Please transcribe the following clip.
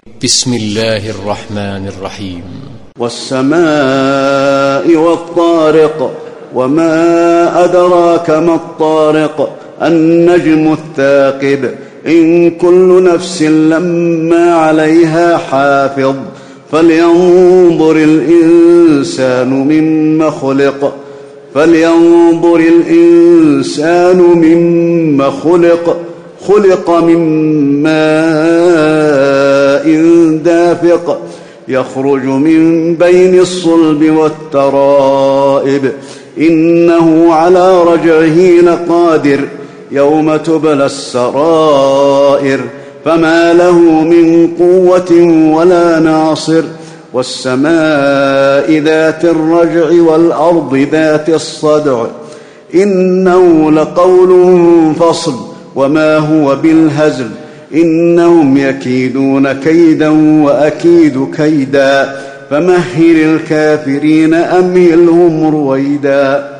بسم الله الرحمن الرحيم. والسماء والطارق، وما أدراك ما الطارق، النجم الثاقب، إن كل نفس لما عليها حافظ، فلينظر الإنسان مما خلق، خلق من ماء دافق، يخرج من بين الصلب والترائب، إنه على رجعه لقادر، يوم تبلى السرائر، فما له من قوة ولا ناصر. والسماء ذات الرجع والأرض ذات الصدع، إنه لقول فصل وما هو بالهزل، إنهم يكيدون كيدا وأكيد كيدا، فمهل الكافرين أمهلهم رويدا.